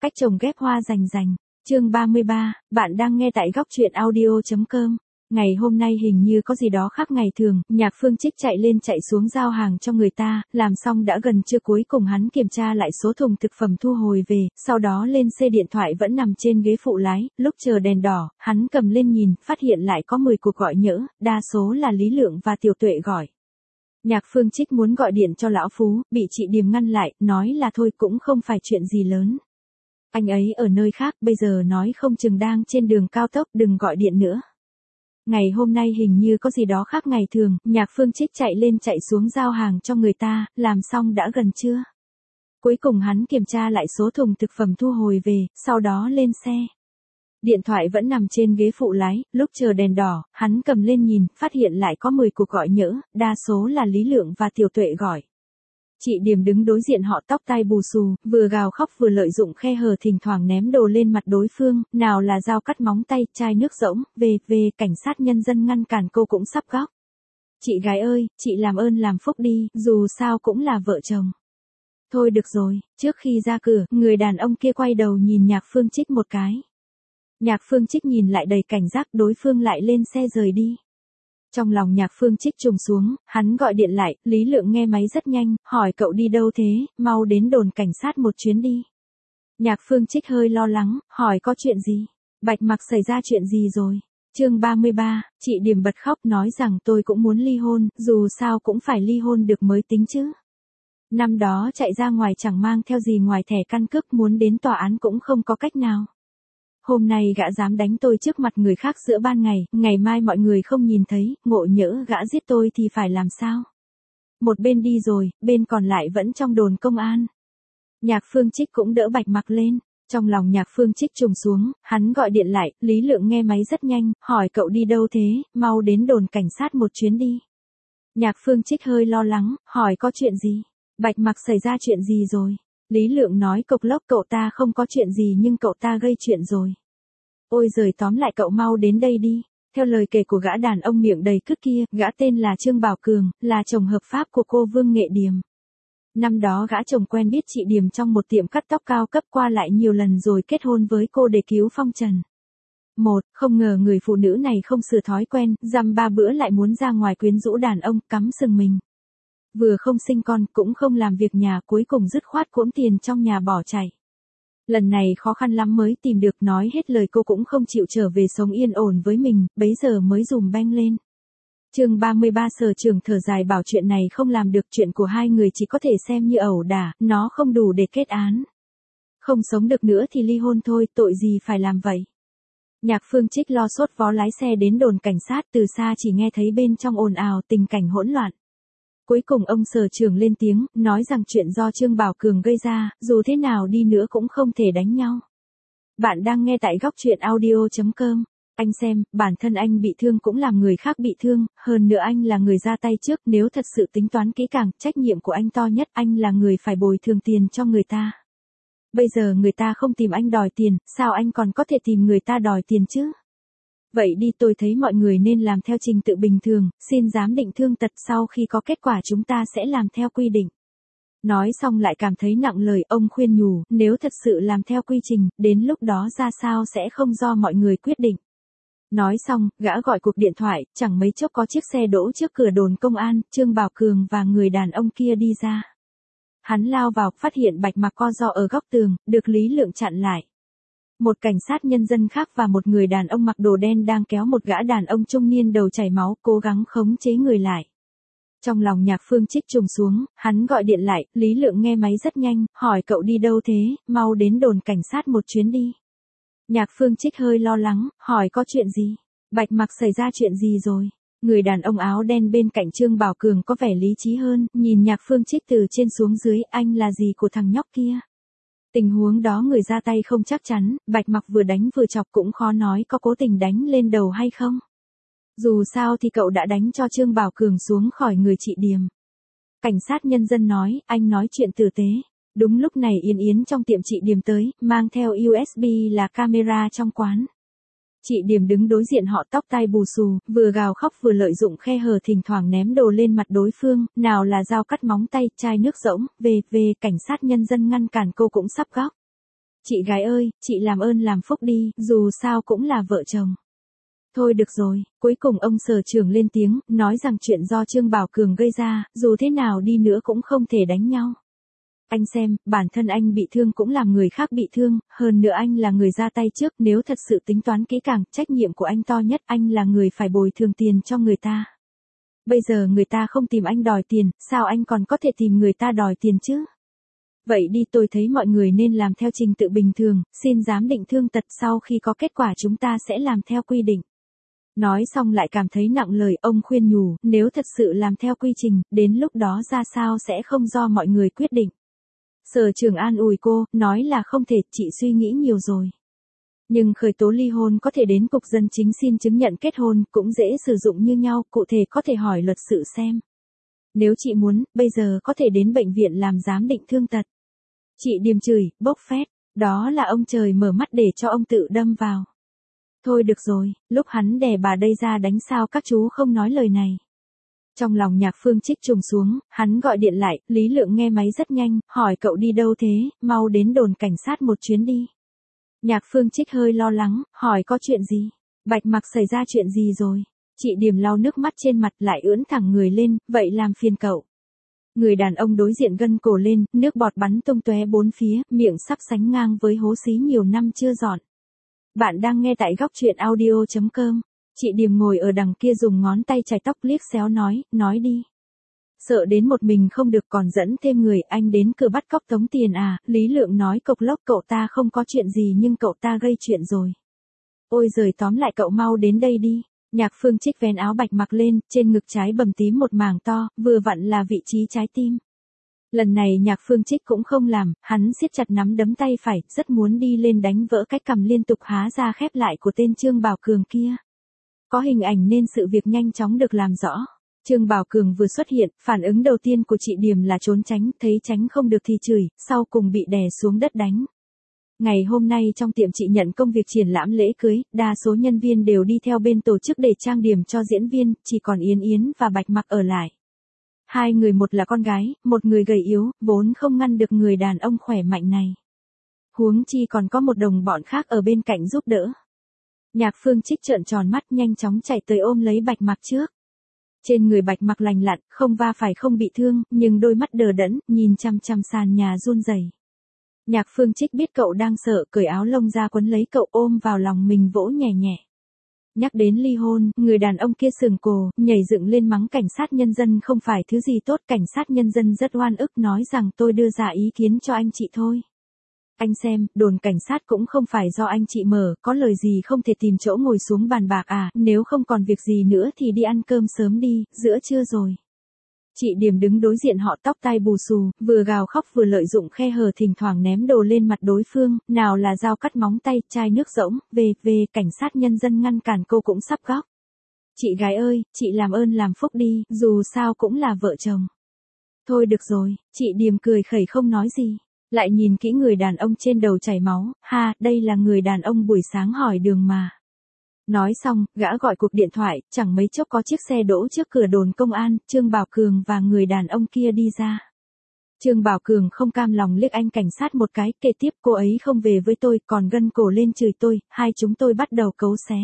Cách trồng ghép hoa rành rành. Chương 33, bạn đang nghe tại góc truyện audio.com. Ngày hôm nay hình như có gì đó khác ngày thường, Nhạc Phương Trích chạy lên chạy xuống giao hàng cho người ta, làm xong đã gần trưa cuối cùng hắn kiểm tra lại số thùng thực phẩm thu hồi về, sau đó lên xe điện thoại vẫn nằm trên ghế phụ lái, lúc chờ đèn đỏ, hắn cầm lên nhìn, phát hiện lại có 10 cuộc gọi nhỡ, đa số là Lý Lượng và Tiểu Tuệ gọi. Nhạc Phương Trích muốn gọi điện cho lão Phú, bị chị Điềm ngăn lại, nói là thôi cũng không phải chuyện gì lớn. Anh ấy ở nơi khác, bây giờ nói không chừng đang trên đường cao tốc, đừng gọi điện nữa. Ngày hôm nay hình như có gì đó khác ngày thường, Nhạc Phương Trích chạy lên chạy xuống giao hàng cho người ta, làm xong đã gần trưa. Cuối cùng hắn kiểm tra lại số thùng thực phẩm thu hồi về, sau đó lên xe. Điện thoại vẫn nằm trên ghế phụ lái, lúc chờ đèn đỏ, hắn cầm lên nhìn, phát hiện lại có 10 cuộc gọi nhỡ, đa số là Lý Lượng và Tiểu Tuệ gọi. Chị Điềm đứng đối diện họ tóc tai bù xù, vừa gào khóc vừa lợi dụng khe hở thỉnh thoảng ném đồ lên mặt đối phương, nào là dao cắt móng tay, chai nước rỗng, về, cảnh sát nhân dân ngăn cản cô cũng sắp khóc. Chị gái ơi, chị làm ơn làm phúc đi, dù sao cũng là vợ chồng. Thôi được rồi, trước khi ra cửa, người đàn ông kia quay đầu nhìn Nhạc Phương Trích một cái. Nhạc Phương Trích nhìn lại đầy cảnh giác, đối phương lại lên xe rời đi. Trong lòng Nhạc Phương Trích trùng xuống, hắn gọi điện lại, Lý Lượng nghe máy rất nhanh, hỏi cậu đi đâu thế, mau đến đồn cảnh sát một chuyến đi. Nhạc Phương Trích hơi lo lắng, hỏi có chuyện gì, Bạch Mặc xảy ra chuyện gì rồi. Chương 33, chị Điềm bật khóc nói rằng tôi cũng muốn ly hôn, dù sao cũng phải ly hôn được mới tính chứ. Năm đó chạy ra ngoài chẳng mang theo gì ngoài thẻ căn cước, muốn đến tòa án cũng không có cách nào. Hôm nay gã dám đánh tôi trước mặt người khác giữa ban ngày, ngày mai mọi người không nhìn thấy, ngộ nhỡ gã giết tôi thì phải làm sao? Một bên đi rồi, bên còn lại vẫn trong đồn công an. Nhạc Phương Trích cũng đỡ Bạch Mặc lên, trong lòng Nhạc Phương Trích trùng xuống, hắn gọi điện lại, Lý Lượng nghe máy rất nhanh, hỏi cậu đi đâu thế, mau đến đồn cảnh sát một chuyến đi. Nhạc Phương Trích hơi lo lắng, hỏi có chuyện gì, Bạch Mặc xảy ra chuyện gì rồi. Lý Lượng nói cộc lốc cậu ta không có chuyện gì nhưng cậu ta gây chuyện rồi. Ôi giời, tóm lại cậu mau đến đây đi. Theo lời kể của gã đàn ông miệng đầy cứt kia, gã tên là Trương Bảo Cường, là chồng hợp pháp của cô Vương Nghệ Điềm. Năm đó gã chồng quen biết chị Điềm trong một tiệm cắt tóc cao cấp, qua lại nhiều lần rồi kết hôn với cô để cứu phong trần. Không ngờ người phụ nữ này không sửa thói quen, dăm ba bữa lại muốn ra ngoài quyến rũ đàn ông, cắm sừng mình. Vừa không sinh con, cũng không làm việc nhà, cuối cùng dứt khoát cuỗm tiền trong nhà bỏ chạy. Lần này khó khăn lắm mới tìm được, nói hết lời cô cũng không chịu trở về sống yên ổn với mình, bấy giờ mới dùm beng lên. Chương 33 Sở Trưởng thở dài bảo chuyện này không làm được, chuyện của hai người chỉ có thể xem như ẩu đả, nó không đủ để kết án. Không sống được nữa thì ly hôn thôi, tội gì phải làm vậy. Nhạc Phương Trích lo sốt vó lái xe đến đồn cảnh sát, từ xa chỉ nghe thấy bên trong ồn ào, tình cảnh hỗn loạn. Cuối cùng ông Sở Trưởng lên tiếng, nói rằng chuyện do Trương Bảo Cường gây ra, dù thế nào đi nữa cũng không thể đánh nhau. Bạn đang nghe tại góc truyện audio.com. Anh xem, bản thân anh bị thương cũng làm người khác bị thương, hơn nữa anh là người ra tay trước, nếu thật sự tính toán kỹ càng, trách nhiệm của anh to nhất, anh là người phải bồi thường tiền cho người ta. Bây giờ người ta không tìm anh đòi tiền, sao anh còn có thể tìm người ta đòi tiền chứ? Vậy đi, tôi thấy mọi người nên làm theo trình tự bình thường, xin giám định thương tật, sau khi có kết quả chúng ta sẽ làm theo quy định. Nói xong lại cảm thấy nặng lời, ông khuyên nhủ, nếu thật sự làm theo quy trình, đến lúc đó ra sao sẽ không do mọi người quyết định. Nói xong, gã gọi cuộc điện thoại, chẳng mấy chốc có chiếc xe đỗ trước cửa đồn công an, Trương Bảo Cường và người đàn ông kia đi ra. Hắn lao vào, phát hiện Bạch Mặc co ro ở góc tường, được Lý Lượng chặn lại. Một cảnh sát nhân dân khác và một người đàn ông mặc đồ đen đang kéo một gã đàn ông trung niên đầu chảy máu, cố gắng khống chế người lại. Trong lòng Nhạc Phương Trích trùng xuống, hắn gọi điện lại, Lý Lượng nghe máy rất nhanh, hỏi cậu đi đâu thế, mau đến đồn cảnh sát một chuyến đi. Nhạc Phương Trích hơi lo lắng, hỏi có chuyện gì, Bạch Mặc xảy ra chuyện gì rồi. Người đàn ông áo đen bên cạnh Trương Bảo Cường có vẻ lý trí hơn, nhìn Nhạc Phương Trích từ trên xuống dưới, anh là gì của thằng nhóc kia. Tình huống đó người ra tay không chắc chắn, Bạch Mặc vừa đánh vừa chọc cũng khó nói có cố tình đánh lên đầu hay không. Dù sao thì cậu đã đánh cho Trương Bảo Cường xuống khỏi người chị Điềm. Cảnh sát nhân dân nói, anh nói chuyện tử tế. Đúng lúc này Yên Yến trong tiệm chị Điềm tới, mang theo USB là camera trong quán. Chị Điềm đứng đối diện họ tóc tai bù xù, vừa gào khóc vừa lợi dụng khe hở thỉnh thoảng ném đồ lên mặt đối phương, nào là dao cắt móng tay, chai nước rỗng, về, cảnh sát nhân dân ngăn cản cô cũng sắp khóc. Chị gái ơi, chị làm ơn làm phúc đi, dù sao cũng là vợ chồng. Thôi được rồi, cuối cùng ông sở trưởng lên tiếng, nói rằng chuyện do Trương Bảo Cường gây ra, dù thế nào đi nữa cũng không thể đánh nhau. Anh xem, bản thân anh bị thương cũng làm người khác bị thương, hơn nữa anh là người ra tay trước, nếu thật sự tính toán kỹ càng, trách nhiệm của anh to nhất, anh là người phải bồi thường tiền cho người ta. Bây giờ người ta không tìm anh đòi tiền, sao anh còn có thể tìm người ta đòi tiền chứ? Vậy đi, tôi thấy mọi người nên làm theo trình tự bình thường, xin giám định thương tật, sau khi có kết quả chúng ta sẽ làm theo quy định. Nói xong lại cảm thấy nặng lời, ông khuyên nhủ, nếu thật sự làm theo quy trình, đến lúc đó ra sao sẽ không do mọi người quyết định. Sở trưởng an ủi cô, nói là không thể, chị suy nghĩ nhiều rồi. Nhưng khởi tố ly hôn có thể đến cục dân chính xin chứng nhận kết hôn, cũng dễ sử dụng như nhau, cụ thể có thể hỏi luật sự xem. Nếu chị muốn, bây giờ có thể đến bệnh viện làm giám định thương tật. Chị Điềm chửi, bốc phét, đó là ông trời mở mắt để cho ông tự đâm vào. Thôi được rồi, lúc hắn đè bà đây ra đánh sao các chú không nói lời này. Trong lòng Nhạc Phương Trích trùng xuống, hắn gọi điện lại, Lý Lượng nghe máy rất nhanh, hỏi cậu đi đâu thế, mau đến đồn cảnh sát một chuyến đi. Nhạc Phương Trích hơi lo lắng, hỏi có chuyện gì, Bạch Mặc xảy ra chuyện gì rồi. Chị Điềm lau nước mắt trên mặt lại ưỡn thẳng người lên, vậy làm phiền cậu. Người đàn ông đối diện gân cổ lên, nước bọt bắn tung tóe bốn phía, miệng sắp sánh ngang với hố xí nhiều năm chưa dọn. Bạn đang nghe tại góc truyện audio.com. Chị Điềm ngồi ở đằng kia dùng ngón tay chải tóc liếc xéo nói đi. Sợ đến một mình không được còn dẫn thêm người, anh đến cửa bắt cóc tống tiền à, Lý Lượng nói cộc lốc, cậu ta không có chuyện gì nhưng cậu ta gây chuyện rồi. Ôi giời, tóm lại cậu mau đến đây đi. Nhạc Phương Trích vén áo Bạch Mặc lên, trên ngực trái bầm tím một mảng to, vừa vặn là vị trí trái tim. Lần này Nhạc Phương Trích cũng không làm, hắn siết chặt nắm đấm tay phải, rất muốn đi lên đánh vỡ cái cằm liên tục há ra khép lại của tên Trương Bảo Cường kia. Có hình ảnh nên sự việc nhanh chóng được làm rõ. Trương Bảo Cường vừa xuất hiện, phản ứng đầu tiên của chị Điềm là trốn tránh, thấy tránh không được thì chửi, sau cùng bị đè xuống đất đánh. Ngày hôm nay trong tiệm chị nhận công việc triển lãm lễ cưới, đa số nhân viên đều đi theo bên tổ chức để trang điểm cho diễn viên, chỉ còn Yến Yến và Bạch Mặc ở lại. Hai người, một là con gái, một người gầy yếu, vốn không ngăn được người đàn ông khỏe mạnh này. Huống chi còn có một đồng bọn khác ở bên cạnh giúp đỡ. Nhạc Phương Trích trợn tròn mắt nhanh chóng chạy tới ôm lấy Bạch Mặc trước. Trên người Bạch Mặc lành lặn, không va phải không bị thương, nhưng đôi mắt đờ đẫn, nhìn chăm chăm sàn nhà run rẩy. Nhạc Phương Trích biết cậu đang sợ, cởi áo lông ra quấn lấy cậu ôm vào lòng mình vỗ nhẹ nhẹ. Nhắc đến ly hôn, người đàn ông kia sườn cổ, nhảy dựng lên mắng cảnh sát nhân dân không phải thứ gì tốt, cảnh sát nhân dân rất oan ức, nói rằng tôi đưa ra ý kiến cho anh chị thôi. Anh xem, đồn cảnh sát cũng không phải do anh chị mở, có lời gì không thể tìm chỗ ngồi xuống bàn bạc à, nếu không còn việc gì nữa thì đi ăn cơm sớm đi, giữa trưa rồi. Chị Điềm đứng đối diện họ, tóc tai bù xù, vừa gào khóc vừa lợi dụng khe hở thỉnh thoảng ném đồ lên mặt đối phương, nào là dao cắt móng tay, chai nước rỗng, về, cảnh sát nhân dân ngăn cản cô cũng sắp khóc. Chị gái ơi, chị làm ơn làm phúc đi, dù sao cũng là vợ chồng. Thôi được rồi, chị Điềm cười khẩy không nói gì. Lại nhìn kỹ người đàn ông trên đầu chảy máu, ha, đây là người đàn ông buổi sáng hỏi đường mà. Nói xong, gã gọi cuộc điện thoại, chẳng mấy chốc có chiếc xe đỗ trước cửa đồn công an, Trương Bảo Cường và người đàn ông kia đi ra. Trương Bảo Cường không cam lòng liếc anh cảnh sát một cái, kể tiếp, cô ấy không về với tôi, còn gân cổ lên chửi tôi, hai chúng tôi bắt đầu cấu xé.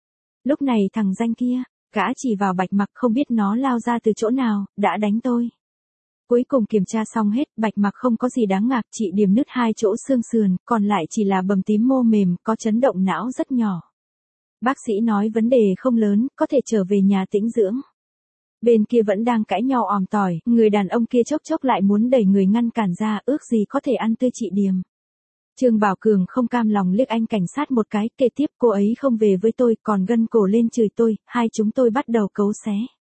Lúc này thằng danh kia, gã chỉ vào Bạch Mặc, không biết nó lao ra từ chỗ nào, đã đánh tôi. Cuối cùng kiểm tra xong hết, Bạch Mặc không có gì đáng ngạc, chị Điềm nứt hai chỗ xương sườn, còn lại chỉ là bầm tím mô mềm, có chấn động não rất nhỏ. Bác sĩ nói vấn đề không lớn, có thể trở về nhà tĩnh dưỡng. Bên kia vẫn đang cãi nhau òm tỏi, người đàn ông kia chốc chốc lại muốn đẩy người ngăn cản ra, ước gì có thể ăn tươi chị Điềm. Trương Bảo Cường không cam lòng liếc anh cảnh sát một cái, kể tiếp, cô ấy không về với tôi, còn gân cổ lên chửi tôi, hai chúng tôi bắt đầu cấu xé.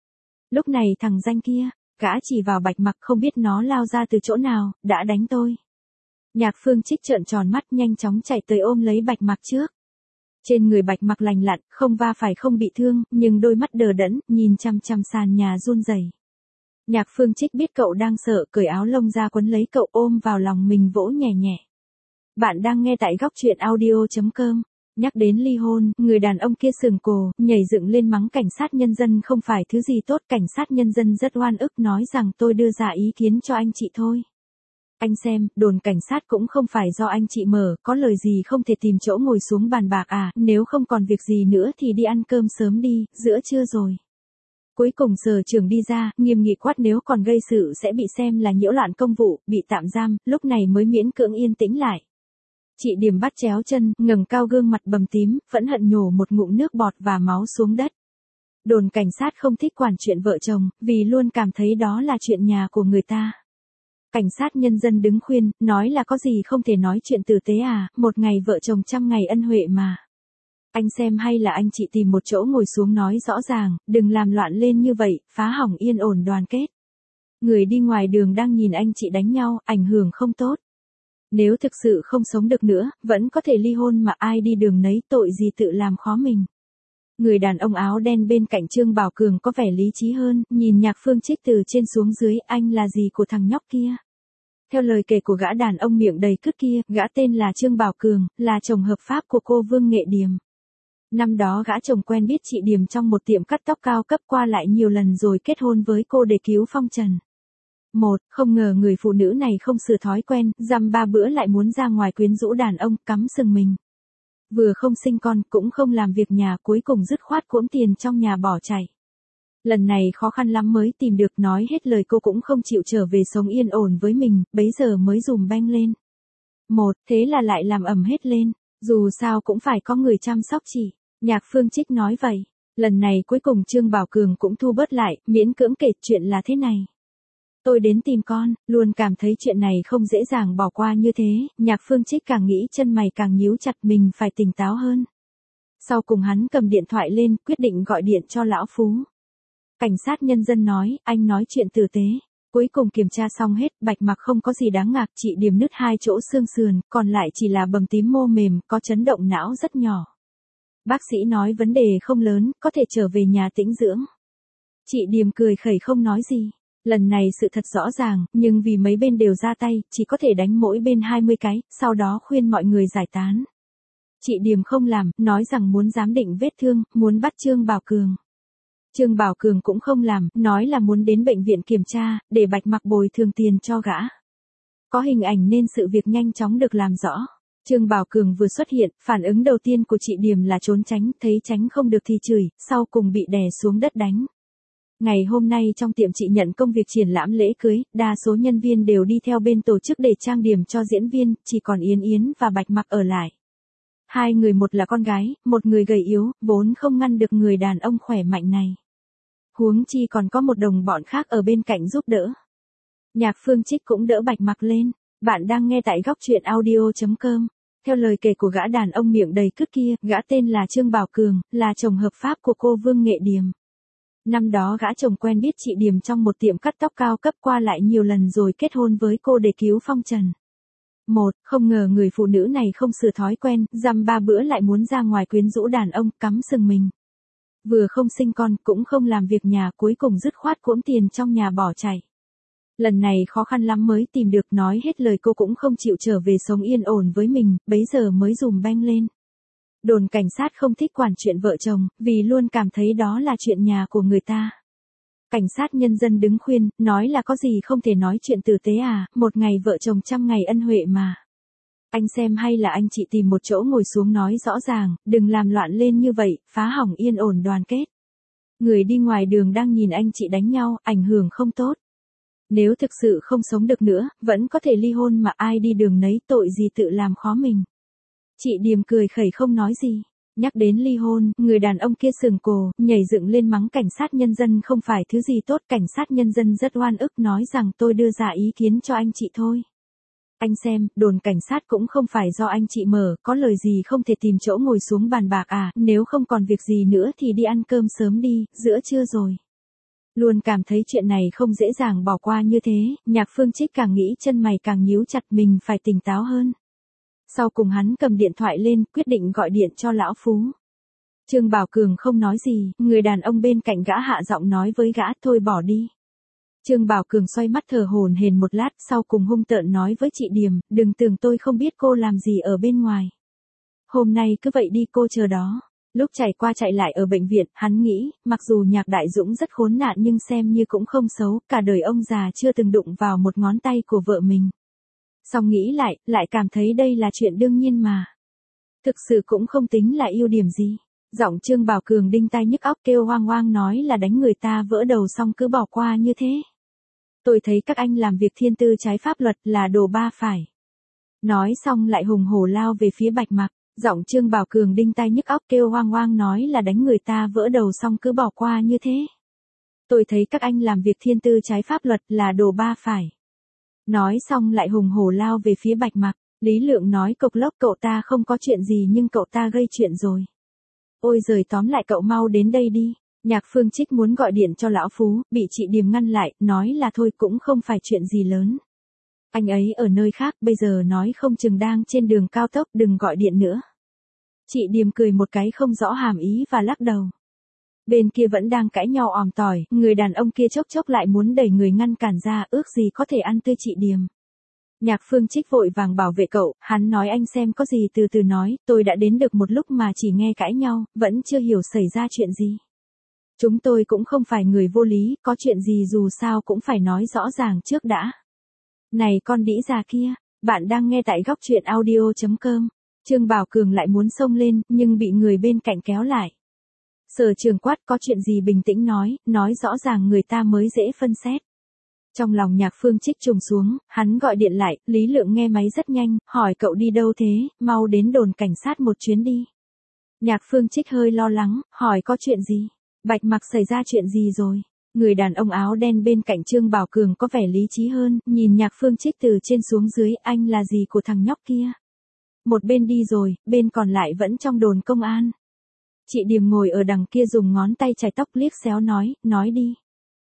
Lúc này thằng danh kia, gã chỉ vào Bạch Mặc, không biết nó lao ra từ chỗ nào, đã đánh tôi. Nhạc Phương Trích trợn tròn mắt nhanh chóng chạy tới ôm lấy Bạch Mặc trước. Trên người Bạch Mặc lành lặn, không va phải không bị thương, nhưng đôi mắt đờ đẫn, nhìn chăm chăm sàn nhà run rẩy. Nhạc Phương Trích biết cậu đang sợ, cởi áo lông ra quấn lấy cậu ôm vào lòng mình vỗ nhẹ nhẹ. Bạn đang nghe tại góc truyện audio.com. Nhắc đến ly hôn, người đàn ông kia sườn cổ, nhảy dựng lên mắng cảnh sát nhân dân không phải thứ gì tốt, cảnh sát nhân dân rất oan ức, nói rằng tôi đưa ra ý kiến cho anh chị thôi. Anh xem, đồn cảnh sát cũng không phải do anh chị mở, có lời gì không thể tìm chỗ ngồi xuống bàn bạc à, nếu không còn việc gì nữa thì đi ăn cơm sớm đi, giữa trưa rồi. Cuối cùng sở trưởng đi ra, nghiêm nghị quát nếu còn gây sự sẽ bị xem là nhiễu loạn công vụ, bị tạm giam, lúc này mới miễn cưỡng yên tĩnh lại. Chị Điềm bắt chéo chân, ngẩng cao gương mặt bầm tím, phẫn hận nhổ một ngụm nước bọt và máu xuống đất. Đồn cảnh sát không thích quản chuyện vợ chồng, vì luôn cảm thấy đó là chuyện nhà của người ta. Cảnh sát nhân dân đứng khuyên, nói là có gì không thể nói chuyện tử tế à, một ngày vợ chồng trăm ngày ân huệ mà. Anh xem hay là anh chị tìm một chỗ ngồi xuống nói rõ ràng, đừng làm loạn lên như vậy, phá hỏng yên ổn đoàn kết. Người đi ngoài đường đang nhìn anh chị đánh nhau, ảnh hưởng không tốt. Nếu thực sự không sống được nữa, vẫn có thể ly hôn mà ai đi đường nấy, tội gì tự làm khó mình. Người đàn ông áo đen bên cạnh Trương Bảo Cường có vẻ lý trí hơn, nhìn Nhạc Phương Trích từ trên xuống dưới, anh là gì của thằng nhóc kia? Theo lời kể của gã đàn ông miệng đầy cứt kia, gã tên là Trương Bảo Cường, là chồng hợp pháp của cô Vương Nghệ Điềm. Năm đó gã chồng quen biết chị Điềm trong một tiệm cắt tóc cao cấp, qua lại nhiều lần rồi kết hôn với cô để cứu phong trần. Không ngờ người phụ nữ này không sửa thói quen, dăm ba bữa lại muốn ra ngoài quyến rũ đàn ông, cắm sừng mình. Vừa không sinh con, cũng không làm việc nhà, cuối cùng dứt khoát cuỗm tiền trong nhà bỏ chạy. Lần này khó khăn lắm mới tìm được, nói hết lời cô cũng không chịu trở về sống yên ổn với mình, bấy giờ mới dùm beng lên. Thế là lại làm ầm hết lên, dù sao cũng phải có người chăm sóc chị. Nhạc Phương Trích nói vậy. Lần này cuối cùng Trương Bảo Cường cũng thu bớt lại, miễn cưỡng kể chuyện là thế này. Tôi đến tìm con, luôn cảm thấy chuyện này không dễ dàng bỏ qua như thế, Nhạc Phương Trích càng nghĩ chân mày càng nhíu chặt, mình phải tỉnh táo hơn. Sau cùng hắn cầm điện thoại lên, quyết định gọi điện cho lão Phú. Cảnh sát nhân dân nói, anh nói chuyện tử tế. Cuối cùng kiểm tra xong hết, Bạch Mặc không có gì đáng ngạc, chị Điềm nứt 2 chỗ xương sườn, còn lại chỉ là bầm tím mô mềm, có chấn động não rất nhỏ. Bác sĩ nói vấn đề không lớn, có thể trở về nhà tĩnh dưỡng. Chị Điềm cười khẩy không nói gì. Lần này sự thật rõ ràng, nhưng vì mấy bên đều ra tay, chỉ có thể đánh mỗi bên 20 cái, sau đó khuyên mọi người giải tán. Chị Điềm không làm, nói rằng muốn giám định vết thương, muốn bắt Trương Bảo Cường. Trương Bảo Cường cũng không làm, nói là muốn đến bệnh viện kiểm tra, để Bạch Mặc bồi thường tiền cho gã. Có hình ảnh nên sự việc nhanh chóng được làm rõ. Trương Bảo Cường vừa xuất hiện, phản ứng đầu tiên của chị Điềm là trốn tránh, thấy tránh không được thì chửi, sau cùng bị đè xuống đất đánh. Ngày hôm nay trong tiệm chị nhận công việc triển lãm lễ cưới, đa số nhân viên đều đi theo bên tổ chức để trang điểm cho diễn viên, chỉ còn Yến Yến và Bạch Mặc ở lại. Hai người, một là con gái, một người gầy yếu, vốn không ngăn được người đàn ông khỏe mạnh này. Huống chi còn có một đồng bọn khác ở bên cạnh giúp đỡ. Nhạc Phương Trích cũng đỡ Bạch Mặc lên. Bạn đang nghe tại góc truyện audio.com. Theo lời kể của gã đàn ông miệng đầy cứt kia, gã tên là Trương Bảo Cường, là chồng hợp pháp của cô Vương Nghệ Điềm. Năm đó gã chồng quen biết chị Điềm trong một tiệm cắt tóc cao cấp, qua lại nhiều lần rồi kết hôn với cô để cứu phong trần. Không ngờ người phụ nữ này không sửa thói quen, dăm ba bữa lại muốn ra ngoài quyến rũ đàn ông, cắm sừng mình. Vừa không sinh con, cũng không làm việc nhà, cuối cùng dứt khoát cuỗm tiền trong nhà bỏ chạy. Lần này khó khăn lắm mới tìm được, nói hết lời cô cũng không chịu trở về sống yên ổn với mình, bấy giờ mới dùm beng lên. Đồn cảnh sát không thích quản chuyện vợ chồng, vì luôn cảm thấy đó là chuyện nhà của người ta. Cảnh sát nhân dân đứng khuyên, nói là có gì không thể nói chuyện tử tế à, một ngày vợ chồng trăm ngày ân huệ mà. Anh xem hay là anh chị tìm một chỗ ngồi xuống nói rõ ràng, đừng làm loạn lên như vậy, phá hỏng yên ổn đoàn kết. Người đi ngoài đường đang nhìn anh chị đánh nhau, ảnh hưởng không tốt. Nếu thực sự không sống được nữa, vẫn có thể ly hôn mà ai đi đường nấy, tội gì tự làm khó mình. Chị Điềm cười khẩy không nói gì. Nhắc đến ly hôn, người đàn ông kia sườn cổ, nhảy dựng lên mắng cảnh sát nhân dân không phải thứ gì tốt. Cảnh sát nhân dân rất oan ức, nói rằng tôi đưa ra ý kiến cho anh chị thôi. Anh xem, đồn cảnh sát cũng không phải do anh chị mở, có lời gì không thể tìm chỗ ngồi xuống bàn bạc à, nếu không còn việc gì nữa thì đi ăn cơm sớm đi, giữa trưa rồi. Luôn cảm thấy chuyện này không dễ dàng bỏ qua như thế, Nhạc Phương Trích càng nghĩ chân mày càng nhíu chặt, mình phải tỉnh táo hơn. Sau cùng hắn cầm điện thoại lên, quyết định gọi điện cho lão Phú. Trương Bảo Cường không nói gì, người đàn ông bên cạnh gã hạ giọng nói với gã, thôi bỏ đi. Trương Bảo Cường xoay mắt thở hổn hển một lát, sau cùng hung tợn nói với chị Điềm, đừng tưởng tôi không biết cô làm gì ở bên ngoài. Hôm nay cứ vậy đi, cô chờ đó. Lúc chạy qua chạy lại ở bệnh viện, hắn nghĩ, mặc dù Nhạc Đại Dũng rất khốn nạn nhưng xem như cũng không xấu, cả đời ông già chưa từng đụng vào một ngón tay của vợ mình. Xong nghĩ lại, lại cảm thấy đây là chuyện đương nhiên mà. Thực sự cũng không tính là ưu điểm gì. Giọng Trương Bảo Cường đinh tai nhức óc kêu hoang hoang nói là đánh người ta vỡ đầu xong cứ bỏ qua như thế. Tôi thấy các anh làm việc thiên tư trái pháp luật là đồ ba phải. Nói xong lại hùng hổ lao về phía Bạch Mặc. Giọng Trương Bảo Cường đinh tai nhức óc kêu hoang hoang nói là đánh người ta vỡ đầu xong cứ bỏ qua như thế. Tôi thấy các anh làm việc thiên tư trái pháp luật là đồ ba phải. Nói xong lại hùng hổ lao về phía Bạch Mặc. Lý Lượng nói cộc lốc cậu ta không có chuyện gì nhưng cậu ta gây chuyện rồi. Ôi giời, tóm lại cậu mau đến đây đi. Nhạc Phương Trích muốn gọi điện cho lão Phú, bị chị Điềm ngăn lại, nói là thôi cũng không phải chuyện gì lớn. Anh ấy ở nơi khác, bây giờ nói không chừng đang trên đường cao tốc, đừng gọi điện nữa. Chị Điềm cười một cái không rõ hàm ý và lắc đầu. Bên kia vẫn đang cãi nhau òm tỏi, người đàn ông kia chốc chốc lại muốn đẩy người ngăn cản ra, ước gì có thể ăn tươi chị Điềm. Nhạc Phương Trích vội vàng bảo vệ cậu, hắn nói anh xem có gì từ từ nói, tôi đã đến được một lúc mà chỉ nghe cãi nhau, vẫn chưa hiểu xảy ra chuyện gì. Chúng tôi cũng không phải người vô lý, có chuyện gì dù sao cũng phải nói rõ ràng trước đã. Này con đĩ già kia, bạn đang nghe tại góc truyện audio.com. Trương Bảo Cường lại muốn xông lên, nhưng bị người bên cạnh kéo lại. Sở Trường quát có chuyện gì bình tĩnh nói rõ ràng người ta mới dễ phân xét. Trong lòng Nhạc Phương Trích trùng xuống, hắn gọi điện lại, Lý Lượng nghe máy rất nhanh, hỏi cậu đi đâu thế, mau đến đồn cảnh sát một chuyến đi. Nhạc Phương Trích hơi lo lắng, hỏi có chuyện gì, Bạch Mặc xảy ra chuyện gì rồi. Người đàn ông áo đen bên cạnh Trương Bảo Cường có vẻ lý trí hơn, nhìn Nhạc Phương Trích từ trên xuống dưới, anh là gì của thằng nhóc kia. Một bên đi rồi, bên còn lại vẫn trong đồn công an. Chị Điềm ngồi ở đằng kia dùng ngón tay chải tóc liếc xéo nói đi.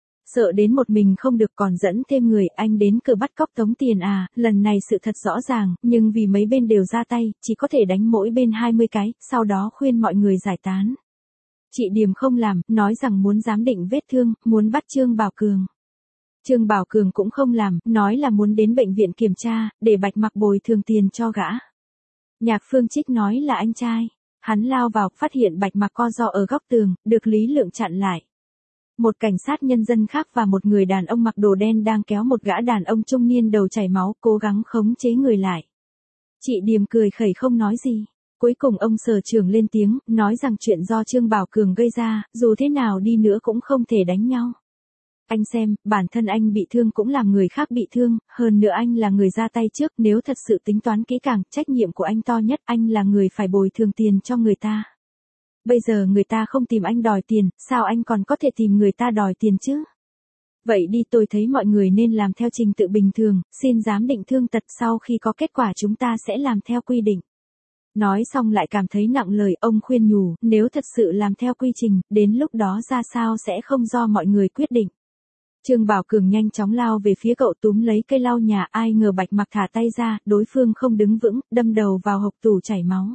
Sợ đến một mình không được còn dẫn thêm người, anh đến cửa bắt cóc tống tiền à, lần này sự thật rõ ràng, nhưng vì mấy bên đều ra tay, chỉ có thể đánh mỗi bên 20 cái, sau đó khuyên mọi người giải tán. Chị Điềm không làm, nói rằng muốn giám định vết thương, muốn bắt Trương Bảo Cường. Trương Bảo Cường cũng không làm, nói là muốn đến bệnh viện kiểm tra, để Bạch Mặc bồi thường tiền cho gã. Nhạc Phương Trích nói là anh trai. Hắn lao vào, phát hiện Bạch Mặc co ro ở góc tường, được Lý Lượng chặn lại. Một cảnh sát nhân dân khác và một người đàn ông mặc đồ đen đang kéo một gã đàn ông trung niên đầu chảy máu, cố gắng khống chế người lại. Chị Điềm cười khẩy không nói gì. Cuối cùng ông Sở Trưởng lên tiếng, nói rằng chuyện do Trương Bảo Cường gây ra, dù thế nào đi nữa cũng không thể đánh nhau. Anh xem, bản thân anh bị thương cũng làm người khác bị thương, hơn nữa anh là người ra tay trước, nếu thật sự tính toán kỹ càng, trách nhiệm của anh to nhất, anh là người phải bồi thường tiền cho người ta. Bây giờ người ta không tìm anh đòi tiền, sao anh còn có thể tìm người ta đòi tiền chứ? Vậy đi, tôi thấy mọi người nên làm theo trình tự bình thường, xin giám định thương tật, sau khi có kết quả chúng ta sẽ làm theo quy định. Nói xong lại cảm thấy nặng lời, ông khuyên nhủ, nếu thật sự làm theo quy trình, đến lúc đó ra sao sẽ không do mọi người quyết định. Trương Bảo Cường nhanh chóng lao về phía cậu, túm lấy cây lau nhà, ai ngờ Bạch Mặc thả tay ra, đối phương không đứng vững, đâm đầu vào hộc tủ chảy máu.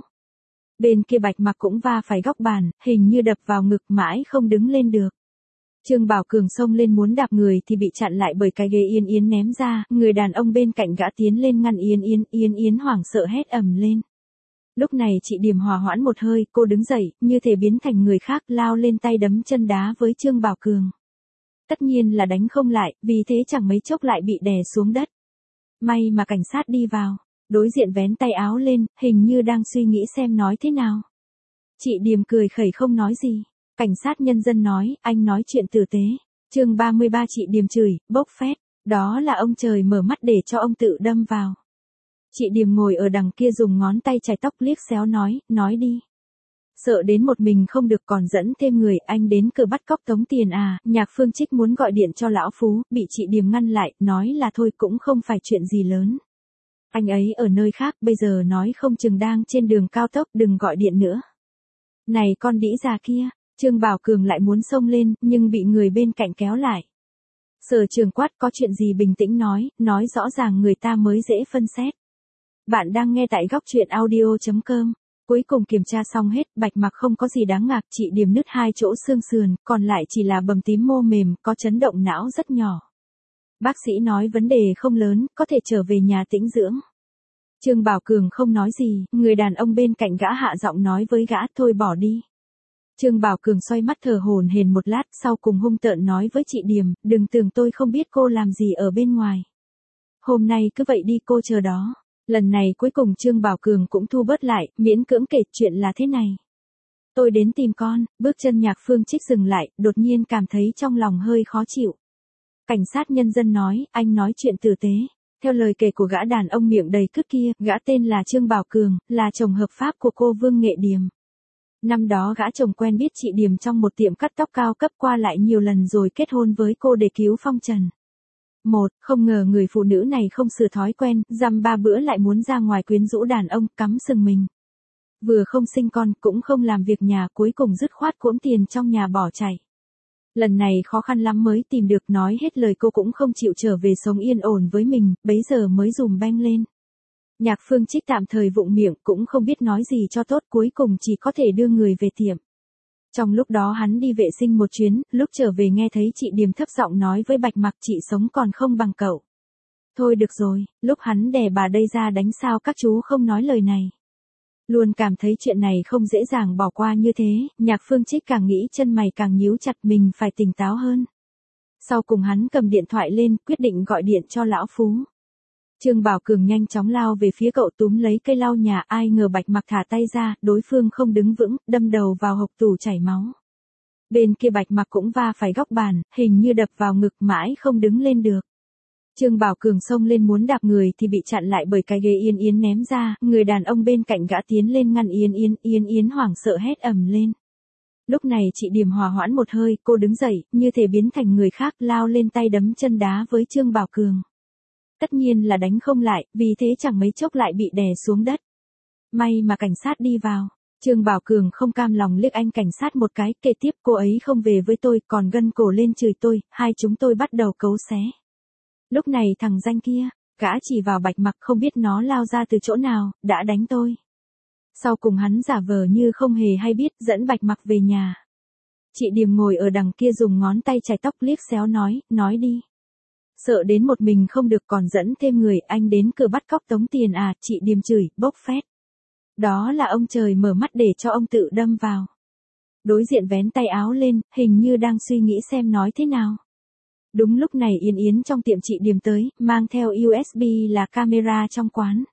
Bên kia Bạch Mặc cũng va phải góc bàn, hình như đập vào ngực, mãi không đứng lên được. Trương Bảo Cường xông lên muốn đạp người thì bị chặn lại bởi cái ghế Yên Yến ném ra, người đàn ông bên cạnh gã tiến lên ngăn Yên Yến hoảng sợ hét ầm lên. Lúc này chị Điềm hòa hoãn một hơi, cô đứng dậy, như thể biến thành người khác, lao lên tay đấm chân đá với Trương Bảo Cường. Tất nhiên là đánh không lại, vì thế chẳng mấy chốc lại bị đè xuống đất. May mà cảnh sát đi vào, đối diện vén tay áo lên, hình như đang suy nghĩ xem nói thế nào. Chị Điềm cười khẩy không nói gì. Cảnh sát nhân dân nói, anh nói chuyện tử tế. Chương 33 chị Điềm chửi, bốc phét, đó là ông trời mở mắt để cho ông tự đâm vào. Chị Điềm ngồi ở đằng kia dùng ngón tay chải tóc liếc xéo nói đi. Sợ đến một mình không được còn dẫn thêm người, anh đến cửa bắt cóc tống tiền à, Nhạc Phương Trích muốn gọi điện cho lão Phú, bị chị Điềm ngăn lại, nói là thôi cũng không phải chuyện gì lớn. Anh ấy ở nơi khác, bây giờ nói không chừng đang trên đường cao tốc, đừng gọi điện nữa. Này con đĩ già kia, Trương Bảo Cường lại muốn xông lên, nhưng bị người bên cạnh kéo lại. Sở Trường quát có chuyện gì bình tĩnh nói rõ ràng người ta mới dễ phân xét. Bạn đang nghe tại góc truyện audio.com. Cuối cùng kiểm tra xong hết, Bạch Mặc không có gì đáng ngạc, chị Điềm nứt 2 chỗ xương sườn, còn lại chỉ là bầm tím mô mềm, có chấn động não rất nhỏ. Bác sĩ nói vấn đề không lớn, có thể trở về nhà tĩnh dưỡng. Trương Bảo Cường không nói gì, người đàn ông bên cạnh gã hạ giọng nói với gã, thôi bỏ đi. Trương Bảo Cường xoay mắt thở hổn hển một lát, sau cùng hung tợn nói với chị Điềm, đừng tưởng tôi không biết cô làm gì ở bên ngoài. Hôm nay cứ vậy đi cô chờ đó. Lần này cuối cùng Trương Bảo Cường cũng thu bớt lại, miễn cưỡng kể chuyện là thế này. Tôi đến tìm con, bước chân Nhạc Phương Trích dừng lại, đột nhiên cảm thấy trong lòng hơi khó chịu. Cảnh sát nhân dân nói, anh nói chuyện tử tế. Theo lời kể của gã đàn ông miệng đầy cứt kia, gã tên là Trương Bảo Cường, là chồng hợp pháp của cô Vương Nghệ Điềm. Năm đó gã chồng quen biết chị Điềm trong một tiệm cắt tóc cao cấp, qua lại nhiều lần rồi kết hôn với cô để cứu phong trần. Không ngờ người phụ nữ này không sửa thói quen, dăm ba bữa lại muốn ra ngoài quyến rũ đàn ông, cắm sừng mình. Vừa không sinh con, cũng không làm việc nhà, cuối cùng dứt khoát cuỗm tiền trong nhà bỏ chạy. Lần này khó khăn lắm mới tìm được, nói hết lời cô cũng không chịu trở về sống yên ổn với mình, bấy giờ mới dùm beng lên. Nhạc Phương Trích tạm thời vụng miệng, cũng không biết nói gì cho tốt, cuối cùng chỉ có thể đưa người về tiệm. Trong lúc đó hắn đi vệ sinh một chuyến, lúc trở về nghe thấy chị Điềm thấp giọng nói với Bạch Mặc, chị sống còn không bằng cậu. Thôi được rồi, lúc hắn đè bà đây ra đánh, sao các chú không nói lời này. Luôn cảm thấy chuyện này không dễ dàng bỏ qua như thế, Nhạc Phương Trích càng nghĩ chân mày càng nhíu chặt, mình phải tỉnh táo hơn. Sau cùng hắn cầm điện thoại lên, quyết định gọi điện cho lão Phú. Trương Bảo Cường nhanh chóng lao về phía cậu, túm lấy cây lau nhà, ai ngờ Bạch Mặc thả tay ra, đối phương không đứng vững, đâm đầu vào hộc tủ chảy máu. Bên kia Bạch Mặc cũng va phải góc bàn, hình như đập vào ngực, mãi không đứng lên được. Trương Bảo Cường xông lên muốn đạp người thì bị chặn lại bởi cái ghế Yên Yến ném ra, người đàn ông bên cạnh gã tiến lên ngăn Yên Yến hoảng sợ hét ầm lên. Lúc này chị Điềm hòa hoãn một hơi, cô đứng dậy, như thể biến thành người khác, lao lên tay đấm chân đá với Trương Bảo Cường. Tất nhiên là đánh không lại, vì thế chẳng mấy chốc lại bị đè xuống đất. May mà cảnh sát đi vào. Trương Bảo Cường không cam lòng liếc anh cảnh sát một cái, kể tiếp, cô ấy không về với tôi, còn gân cổ lên chửi tôi, hai chúng tôi bắt đầu cấu xé. Lúc này thằng danh kia, gã chỉ vào Bạch Mặc, không biết nó lao ra từ chỗ nào, đã đánh tôi. Sau cùng hắn giả vờ như không hề hay biết, dẫn Bạch Mặc về nhà. Chị Điềm ngồi ở đằng kia dùng ngón tay chải tóc liếc xéo nói đi. Sợ đến một mình không được còn dẫn thêm người, anh đến cửa bắt cóc tống tiền à, chị Điềm chửi, bốc phét. Đó là ông trời mở mắt để cho ông tự đâm vào. Đối diện vén tay áo lên, hình như đang suy nghĩ xem nói thế nào. Đúng lúc này Yên Yến trong tiệm chị Điềm tới, mang theo USB là camera trong quán.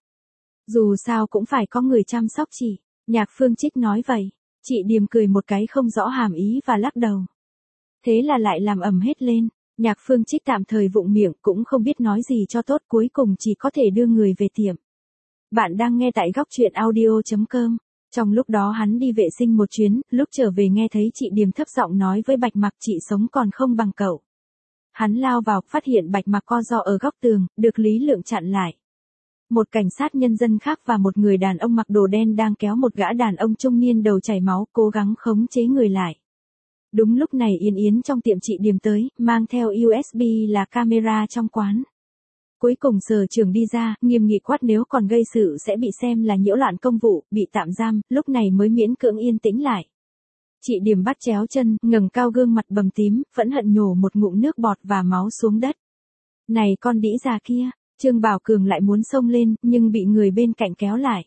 Dù sao cũng phải có người chăm sóc chị, Nhạc Phương Trích nói vậy. Chị Điềm cười một cái không rõ hàm ý và lắc đầu. Thế là lại làm ầm hết lên. Nhạc Phương Trích tạm thời vụng miệng, cũng không biết nói gì cho tốt, cuối cùng chỉ có thể đưa người về tiệm. Bạn đang nghe tại góc truyện audio.com. Trong lúc đó hắn đi vệ sinh một chuyến, lúc trở về nghe thấy chị Điềm thấp giọng nói với Bạch Mặc, chị sống còn không bằng cậu. Hắn lao vào, phát hiện Bạch Mặc co ro ở góc tường, được Lý Lượng chặn lại. Một cảnh sát nhân dân khác và một người đàn ông mặc đồ đen đang kéo một gã đàn ông trung niên đầu chảy máu, cố gắng khống chế người lại. Đúng lúc này Yên Yến trong tiệm chị Điềm tới, mang theo USB là camera trong quán. Cuối cùng sở trưởng đi ra, nghiêm nghị quát nếu còn gây sự sẽ bị xem là nhiễu loạn công vụ, bị tạm giam, lúc này mới miễn cưỡng yên tĩnh lại. Chị Điềm bắt chéo chân, ngẩng cao gương mặt bầm tím, phẫn hận nhổ một ngụm nước bọt và máu xuống đất. Này con đĩ già kia, Trương Bảo Cường lại muốn xông lên, nhưng bị người bên cạnh kéo lại.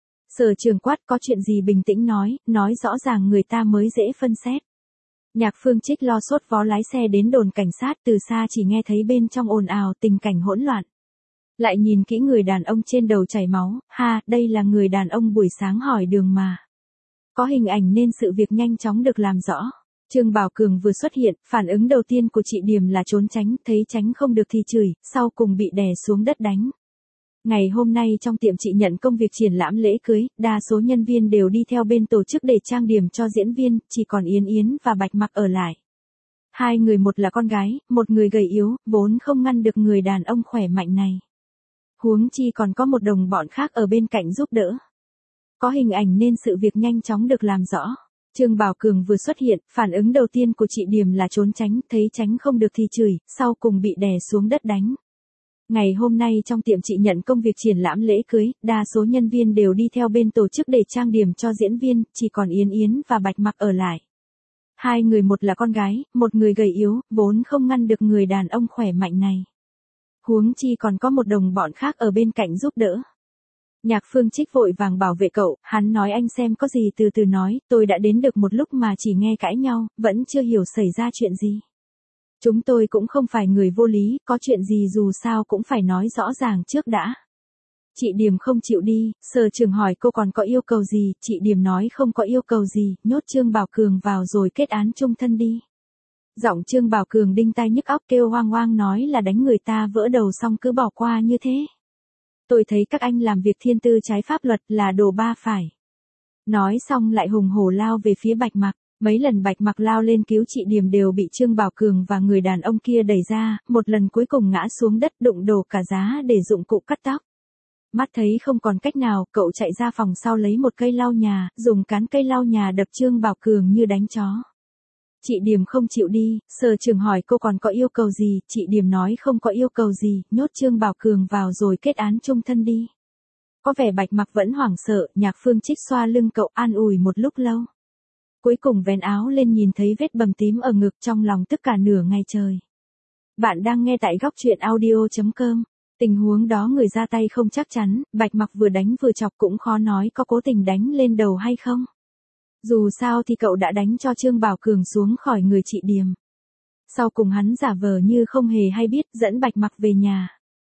Sở trưởng quát có chuyện gì bình tĩnh nói rõ ràng người ta mới dễ phân xét. Nhạc Phương Trích lo sốt vó lái xe đến đồn cảnh sát, từ xa chỉ nghe thấy bên trong ồn ào, tình cảnh hỗn loạn. Lại nhìn kỹ người đàn ông trên đầu chảy máu, đây là người đàn ông buổi sáng hỏi đường mà. Có hình ảnh nên sự việc nhanh chóng được làm rõ. Trương Bảo Cường vừa xuất hiện, phản ứng đầu tiên của chị Điềm là trốn tránh, thấy tránh không được thì chửi, sau cùng bị đè xuống đất đánh. Ngày hôm nay trong tiệm chị nhận công việc triển lãm lễ cưới, đa số nhân viên đều đi theo bên tổ chức để trang điểm cho diễn viên, chỉ còn Yên Yến và Bạch Mặc ở lại. Hai người, một là con gái, một người gầy yếu, vốn không ngăn được người đàn ông khỏe mạnh này. Huống chi còn có một đồng bọn khác ở bên cạnh giúp đỡ. Có hình ảnh nên sự việc nhanh chóng được làm rõ. Trương Bảo Cường vừa xuất hiện, phản ứng đầu tiên của chị Điềm là trốn tránh, thấy tránh không được thì chửi, sau cùng bị đè xuống đất đánh. Ngày hôm nay trong tiệm chị nhận công việc triển lãm lễ cưới, đa số nhân viên đều đi theo bên tổ chức để trang điểm cho diễn viên, chỉ còn Yên Yến và Bạch Mặc ở lại. Hai người, một là con gái, một người gầy yếu, vốn không ngăn được người đàn ông khỏe mạnh này. Huống chi còn có một đồng bọn khác ở bên cạnh giúp đỡ. Nhạc Phương Trích vội vàng bảo vệ cậu, hắn nói anh xem có gì từ từ nói, tôi đã đến được một lúc mà chỉ nghe cãi nhau, vẫn chưa hiểu xảy ra chuyện gì. Chúng tôi cũng không phải người vô lý, có chuyện gì dù sao cũng phải nói rõ ràng trước đã. Chị Điềm không chịu đi, sở trường hỏi cô còn có yêu cầu gì, chị Điềm nói không có yêu cầu gì, nhốt Trương Bảo Cường vào rồi kết án chung thân đi. Giọng Trương Bảo Cường đinh tai nhức óc kêu hoang hoang nói là đánh người ta vỡ đầu xong cứ bỏ qua như thế. Tôi thấy các anh làm việc thiên tư trái pháp luật là đồ ba phải. Nói xong lại hùng hổ lao về phía Bạch Mặc. Mấy lần Bạch Mặc lao lên cứu chị Điềm đều bị Trương Bảo Cường và người đàn ông kia đẩy ra, một lần cuối cùng ngã xuống đất đụng đổ cả giá để dụng cụ cắt tóc. Mắt thấy không còn cách nào, cậu chạy ra phòng sau lấy một cây lau nhà, dùng cán cây lau nhà đập Trương Bảo Cường như đánh chó. Chị Điềm không chịu đi, sở trường hỏi cô còn có yêu cầu gì, chị Điềm nói không có yêu cầu gì, nhốt Trương Bảo Cường vào rồi kết án chung thân đi. Có vẻ Bạch Mặc vẫn hoảng sợ, Nhạc Phương Trích xoa lưng cậu an ủi một lúc lâu. Cuối cùng vén áo lên nhìn thấy vết bầm tím ở ngực trong lòng tức cả nửa ngày trời. Bạn đang nghe tại góc truyện audio.com. Tình huống đó người ra tay không chắc chắn, Bạch Mặc vừa đánh vừa chọc cũng khó nói có cố tình đánh lên đầu hay không. Dù sao thì cậu đã đánh cho Trương Bảo Cường xuống khỏi người chị Điềm. Sau cùng hắn giả vờ như không hề hay biết dẫn Bạch Mặc về nhà.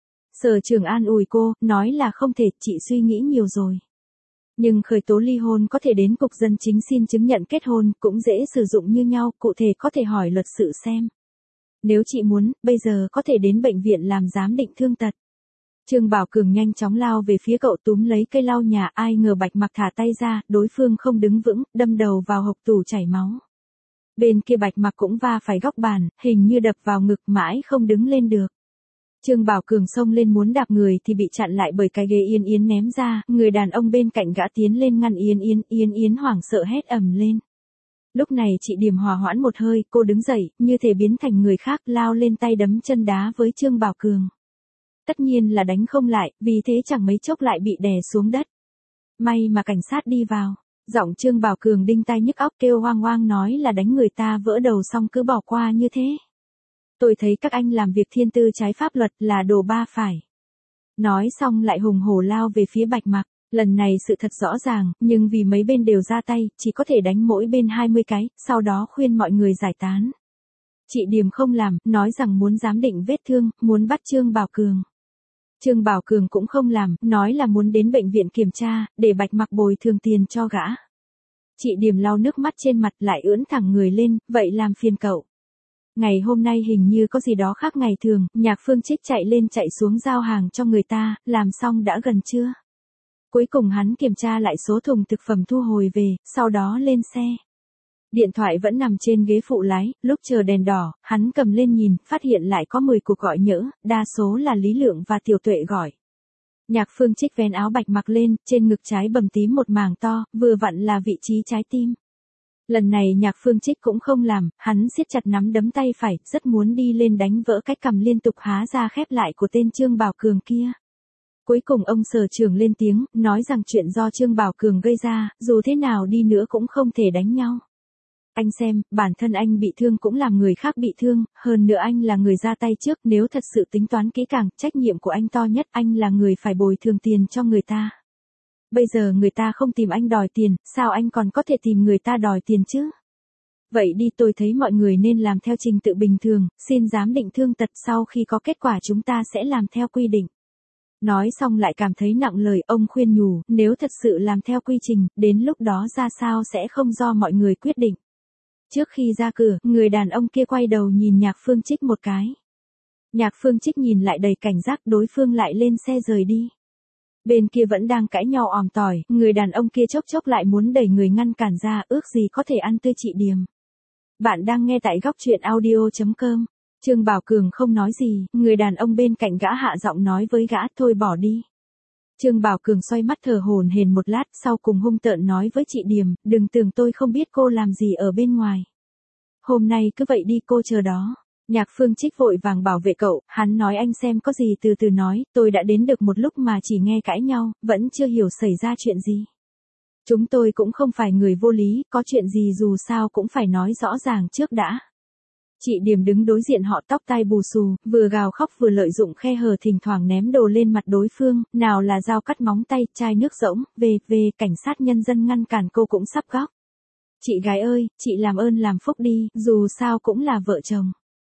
Sở trưởng an ủi cô, nói là không thể, chị suy nghĩ nhiều rồi. Nhưng khởi tố ly hôn có thể đến cục dân chính xin chứng nhận kết hôn, cũng dễ sử dụng như nhau, cụ thể có thể hỏi luật sự xem. Nếu chị muốn, bây giờ có thể đến bệnh viện làm giám định thương tật. Trương Bảo Cường nhanh chóng lao về phía cậu túm lấy cây lau nhà, ai ngờ Bạch Mặc thả tay ra, đối phương không đứng vững, đâm đầu vào hộc tủ chảy máu. Bên kia Bạch Mặc cũng va phải góc bàn, hình như đập vào ngực mãi không đứng lên được. Trương Bảo Cường xông lên muốn đạp người thì bị chặn lại bởi cái ghế Yên Yến ném ra, người đàn ông bên cạnh gã tiến lên ngăn Yên Yến hoảng sợ hét ầm lên. Lúc này chị Điềm hòa hoãn một hơi, cô đứng dậy, như thể biến thành người khác lao lên tay đấm chân đá với Trương Bảo Cường. Tất nhiên là đánh không lại, vì thế chẳng mấy chốc lại bị đè xuống đất. May mà cảnh sát đi vào. Giọng Trương Bảo Cường đinh tai nhức óc kêu hoang hoang nói là đánh người ta vỡ đầu xong cứ bỏ qua như thế. Tôi thấy các anh làm việc thiên tư trái pháp luật là đồ ba phải. Nói xong lại hùng hổ lao về phía Bạch Mặc. Lần này sự thật rõ ràng, nhưng vì mấy bên đều ra tay, chỉ có thể đánh mỗi bên 20 cái, sau đó khuyên mọi người giải tán. Chị Điềm không làm, nói rằng muốn giám định vết thương, muốn bắt Trương Bảo Cường. Trương Bảo Cường cũng không làm, nói là muốn đến bệnh viện kiểm tra, để Bạch Mặc bồi thường tiền cho gã. Chị Điềm lau nước mắt trên mặt lại ưỡn thẳng người lên, vậy làm phiền cậu. Ngày hôm nay hình như có gì đó khác ngày thường, Nhạc Phương Trích chạy lên chạy xuống giao hàng cho người ta, làm xong đã gần trưa. Cuối cùng hắn kiểm tra lại số thùng thực phẩm thu hồi về, sau đó lên xe. Điện thoại vẫn nằm trên ghế phụ lái, lúc chờ đèn đỏ, hắn cầm lên nhìn, phát hiện lại có 10 cuộc gọi nhỡ, đa số là Lý Lượng và Tiểu Tuệ gọi. Nhạc Phương Trích vén áo Bạch Mặc lên, trên ngực trái bầm tím một mảng to, vừa vặn là vị trí trái tim. Lần này Nhạc Phương Trích cũng không làm, hắn siết chặt nắm đấm tay phải, rất muốn đi lên đánh vỡ cái cằm liên tục há ra khép lại của tên Trương Bảo Cường kia. Cuối cùng ông sở trưởng lên tiếng, nói rằng chuyện do Trương Bảo Cường gây ra, dù thế nào đi nữa cũng không thể đánh nhau. Anh xem, bản thân anh bị thương cũng làm người khác bị thương, hơn nữa anh là người ra tay trước, nếu thật sự tính toán kỹ càng, trách nhiệm của anh to nhất, anh là người phải bồi thường tiền cho người ta. Bây giờ người ta không tìm anh đòi tiền, sao anh còn có thể tìm người ta đòi tiền chứ? Vậy đi, tôi thấy mọi người nên làm theo trình tự bình thường, xin giám định thương tật, sau khi có kết quả chúng ta sẽ làm theo quy định. Nói xong lại cảm thấy nặng lời, ông khuyên nhủ, nếu thật sự làm theo quy trình, đến lúc đó ra sao sẽ không do mọi người quyết định. Trước khi ra cửa, người đàn ông kia quay đầu nhìn Nhạc Phương Trích một cái. Nhạc Phương Trích nhìn lại đầy cảnh giác, đối phương lại lên xe rời đi. Bên kia vẫn đang cãi nhau òm tỏi, người đàn ông kia chốc chốc lại muốn đẩy người ngăn cản ra, ước gì có thể ăn tươi chị Điềm. Bạn đang nghe tại góc truyện audio.com. Trương Bảo Cường không nói gì, người đàn ông bên cạnh gã hạ giọng nói với gã, thôi bỏ đi. Trương Bảo Cường xoay mắt thở hổn hển một lát, sau cùng hung tợn nói với chị Điềm, đừng tưởng tôi không biết cô làm gì ở bên ngoài. Hôm nay cứ vậy đi, cô chờ đó. Nhạc Phương Trích vội vàng bảo vệ cậu, hắn nói anh xem có gì từ từ nói, tôi đã đến được một lúc mà chỉ nghe cãi nhau, vẫn chưa hiểu xảy ra chuyện gì. Chúng tôi cũng không phải người vô lý, có chuyện gì dù sao cũng phải nói rõ ràng trước đã. Chị Điềm đứng đối diện họ tóc tai bù xù, vừa gào khóc vừa lợi dụng khe hở thỉnh thoảng ném đồ lên mặt đối phương, nào là dao cắt móng tay, chai nước rỗng, về, cảnh sát nhân dân ngăn cản cô cũng sắp khóc. Chị gái ơi, chị làm ơn làm phúc đi, dù sao cũng là vợ chồng.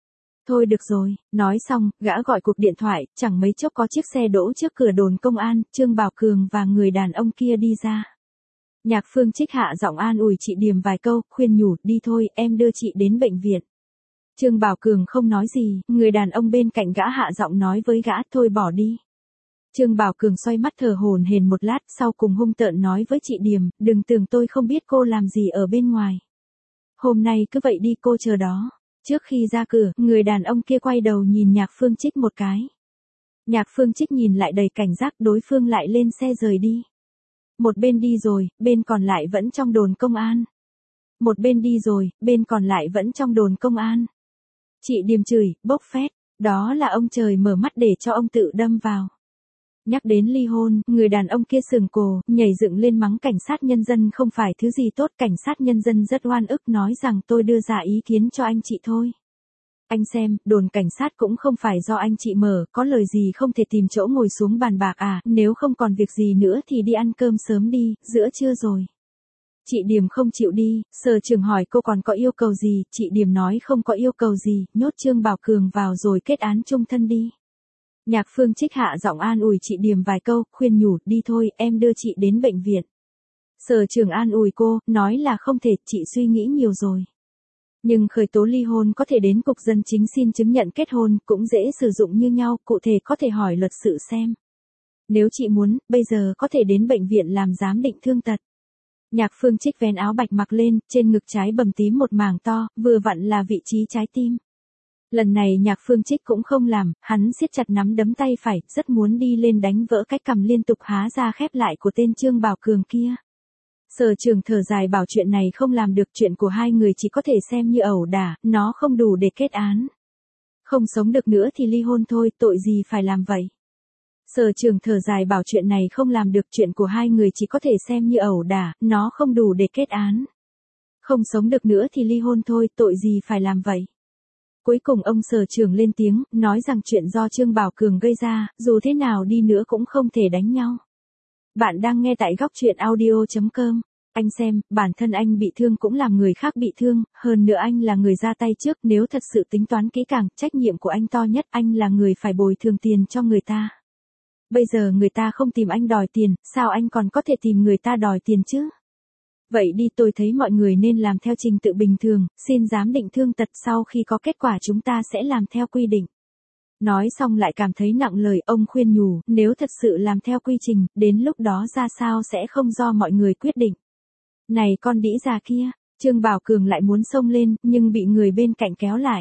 Thôi được rồi, nói xong, gã gọi cuộc điện thoại, chẳng mấy chốc có chiếc xe đỗ trước cửa đồn công an, Trương Bảo Cường và người đàn ông kia đi ra. Nhạc Phương Trích hạ giọng an ủi chị Điềm vài câu, khuyên nhủ, đi thôi, em đưa chị đến bệnh viện. Trương Bảo Cường không nói gì, người đàn ông bên cạnh gã hạ giọng nói với gã, thôi bỏ đi. Trương Bảo Cường xoay mắt thở hổn hển một lát, sau cùng hung tợn nói với chị Điềm, đừng tưởng tôi không biết cô làm gì ở bên ngoài. Hôm nay cứ vậy đi, cô chờ đó. Trước khi ra cửa, người đàn ông kia quay đầu nhìn Nhạc Phương Trích một cái. Nhạc Phương Trích nhìn lại đầy cảnh giác, đối phương lại lên xe rời đi. Một bên đi rồi, bên còn lại vẫn trong đồn công an. Một bên đi rồi, bên còn lại vẫn trong đồn công an. Chị Điềm chửi, bốc phét, đó là ông trời mở mắt để cho ông tự đâm vào. Nhắc đến ly hôn, người đàn ông kia sừng cổ, nhảy dựng lên mắng cảnh sát nhân dân không phải thứ gì tốt. Cảnh sát nhân dân rất oan ức nói rằng tôi đưa ra ý kiến cho anh chị thôi. Anh xem, đồn cảnh sát cũng không phải do anh chị mở, có lời gì không thể tìm chỗ ngồi xuống bàn bạc à, nếu không còn việc gì nữa thì đi ăn cơm sớm đi, giữa trưa rồi. Chị Điềm không chịu đi, sở trưởng hỏi cô còn có yêu cầu gì, chị Điềm nói không có yêu cầu gì, nhốt Trương Bảo Cường vào rồi kết án chung thân đi. Nhạc Phương Trích hạ giọng an ủi chị Điềm vài câu, khuyên nhủ, đi thôi, em đưa chị đến bệnh viện. Sở trưởng an ủi cô, nói là không thể, chị suy nghĩ nhiều rồi. Nhưng khởi tố ly hôn có thể đến cục dân chính xin chứng nhận kết hôn, cũng dễ sử dụng như nhau, cụ thể có thể hỏi luật sự xem. Nếu chị muốn, bây giờ có thể đến bệnh viện làm giám định thương tật. Nhạc Phương Trích vén áo bạch mặc lên, trên ngực trái bầm tím một mảng to, vừa vặn là vị trí trái tim. Lần này Nhạc Phương Trích cũng không làm, hắn siết chặt nắm đấm tay phải, rất muốn đi lên đánh vỡ cái cằm liên tục há ra khép lại của tên Trương Bảo Cường kia. Sở trưởng thở dài bảo chuyện này không làm được, chuyện của hai người chỉ có thể xem như ẩu đả, nó không đủ để kết án. Không sống được nữa thì ly hôn thôi, tội gì phải làm vậy. Sở trưởng thở dài bảo chuyện này không làm được, chuyện của hai người chỉ có thể xem như ẩu đả, nó không đủ để kết án. Không sống được nữa thì ly hôn thôi, tội gì phải làm vậy. Cuối cùng ông sở trưởng lên tiếng, nói rằng chuyện do Trương Bảo Cường gây ra, dù thế nào đi nữa cũng không thể đánh nhau. Bạn đang nghe tại góc truyện audio.com. Anh xem, bản thân anh bị thương cũng làm người khác bị thương, hơn nữa anh là người ra tay trước, nếu thật sự tính toán kỹ càng, trách nhiệm của anh to nhất, anh là người phải bồi thường tiền cho người ta. Bây giờ người ta không tìm anh đòi tiền, sao anh còn có thể tìm người ta đòi tiền chứ? Vậy đi, tôi thấy mọi người nên làm theo trình tự bình thường, xin giám định thương tật, sau khi có kết quả chúng ta sẽ làm theo quy định. Nói xong lại cảm thấy nặng lời, ông khuyên nhủ, nếu thật sự làm theo quy trình, đến lúc đó ra sao sẽ không do mọi người quyết định. Này con đĩ già kia, Trương Bảo Cường lại muốn xông lên, nhưng bị người bên cạnh kéo lại.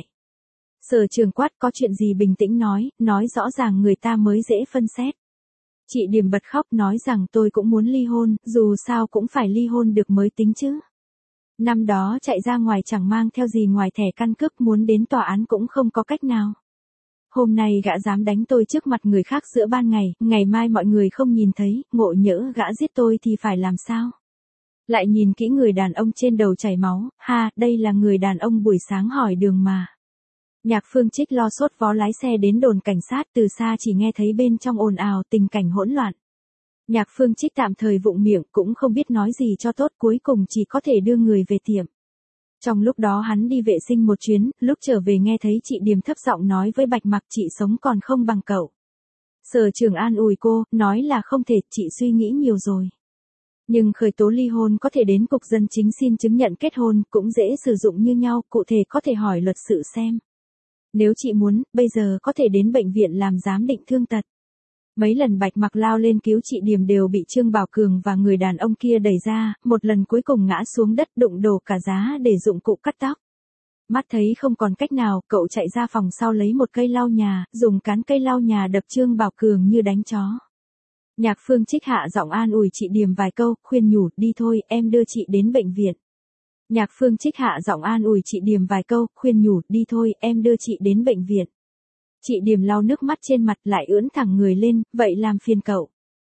Sở trưởng quát, có chuyện gì bình tĩnh nói rõ ràng người ta mới dễ phân xét. Chị Điềm bật khóc nói rằng tôi cũng muốn ly hôn, dù sao cũng phải ly hôn được mới tính chứ. Năm đó chạy ra ngoài chẳng mang theo gì ngoài thẻ căn cước, muốn đến tòa án cũng không có cách nào. Hôm nay gã dám đánh tôi trước mặt người khác giữa ban ngày, ngày mai mọi người không nhìn thấy, ngộ nhỡ gã giết tôi thì phải làm sao? Lại nhìn kỹ người đàn ông trên đầu chảy máu, ha, đây là người đàn ông buổi sáng hỏi đường mà. Nhạc Phương Trích lo sốt vó lái xe đến đồn cảnh sát, từ xa chỉ nghe thấy bên trong ồn ào, tình cảnh hỗn loạn. Nhạc Phương Trích tạm thời vụng miệng, cũng không biết nói gì cho tốt, cuối cùng chỉ có thể đưa người về tiệm. Trong lúc đó hắn đi vệ sinh một chuyến, lúc trở về nghe thấy chị Điềm thấp giọng nói với Bạch Mặc, chị sống còn không bằng cậu. Sở trưởng an ủi cô, nói là không thể, chị suy nghĩ nhiều rồi. Nhưng khởi tố ly hôn có thể đến cục dân chính xin chứng nhận kết hôn, cũng dễ sử dụng như nhau, cụ thể có thể hỏi luật sự xem. Nếu chị muốn, bây giờ có thể đến bệnh viện làm giám định thương tật. Mấy lần Bạch Mặc lao lên cứu chị Điềm đều bị Trương Bảo Cường và người đàn ông kia đẩy ra, một lần cuối cùng ngã xuống đất đụng đổ cả giá để dụng cụ cắt tóc. Mắt thấy không còn cách nào, cậu chạy ra phòng sau lấy một cây lau nhà, dùng cán cây lau nhà đập Trương Bảo Cường như đánh chó. Nhạc Phương Trích hạ giọng an ủi chị Điềm vài câu, khuyên nhủ, đi thôi, em đưa chị đến bệnh viện. Nhạc Phương Trích hạ giọng an ủi chị Điềm vài câu, khuyên nhủ, đi thôi, em đưa chị đến bệnh viện. Chị Điềm lau nước mắt trên mặt lại ưỡn thẳng người lên, vậy làm phiền cậu.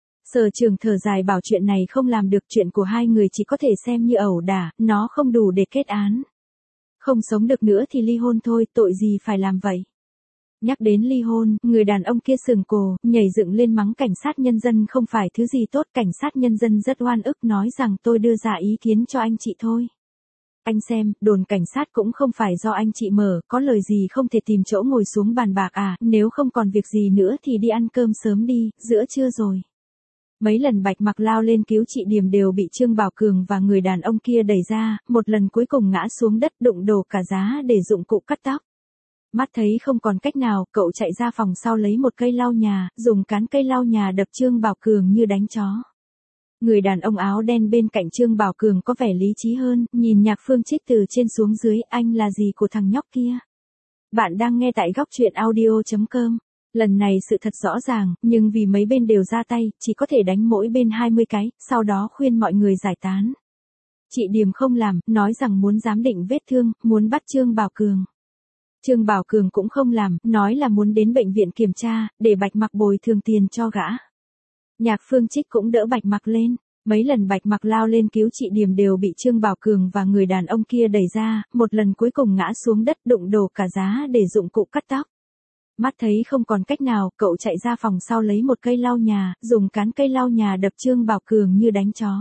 Sở trưởng thở dài bảo chuyện này không làm được, chuyện của hai người chỉ có thể xem như ẩu đả, nó không đủ để kết án. Không sống được nữa thì ly hôn thôi, tội gì phải làm vậy. Nhắc đến ly hôn, người đàn ông kia sừng cổ, nhảy dựng lên mắng cảnh sát nhân dân không phải thứ gì tốt, cảnh sát nhân dân rất oan ức nói rằng tôi đưa ra ý kiến cho anh chị thôi. Anh xem, đồn cảnh sát cũng không phải do anh chị mở, có lời gì không thể tìm chỗ ngồi xuống bàn bạc à, nếu không còn việc gì nữa thì đi ăn cơm sớm đi, giữa trưa rồi. Mấy lần Bạch Mặc lao lên cứu chị Điềm đều bị Trương Bảo Cường và người đàn ông kia đẩy ra, một lần cuối cùng ngã xuống đất đụng đổ cả giá để dụng cụ cắt tóc. Mắt thấy không còn cách nào, cậu chạy ra phòng sau lấy một cây lau nhà, dùng cán cây lau nhà đập Trương Bảo Cường như đánh chó. Người đàn ông áo đen bên cạnh Trương Bảo Cường có vẻ lý trí hơn, nhìn Nhạc Phương Trích từ trên xuống dưới, anh là gì của thằng nhóc kia? Bạn đang nghe tại góc truyện audio.com. Lần này sự thật rõ ràng, nhưng vì mấy bên đều ra tay, chỉ có thể đánh mỗi bên 20 cái, sau đó khuyên mọi người giải tán. Chị Điềm không làm, nói rằng muốn giám định vết thương, muốn bắt Trương Bảo Cường. Trương Bảo Cường cũng không làm, nói là muốn đến bệnh viện kiểm tra, để Bạch Mặc bồi thường tiền cho gã. Nhạc Phương Trích cũng đỡ Bạch Mặc lên. Mấy lần Bạch Mặc lao lên cứu chị Điềm đều bị Trương Bảo Cường và người đàn ông kia đẩy ra, một lần cuối cùng ngã xuống đất đụng đổ cả giá để dụng cụ cắt tóc. Mắt thấy không còn cách nào, cậu chạy ra phòng sau lấy một cây lau nhà, dùng cán cây lau nhà đập Trương Bảo Cường như đánh chó.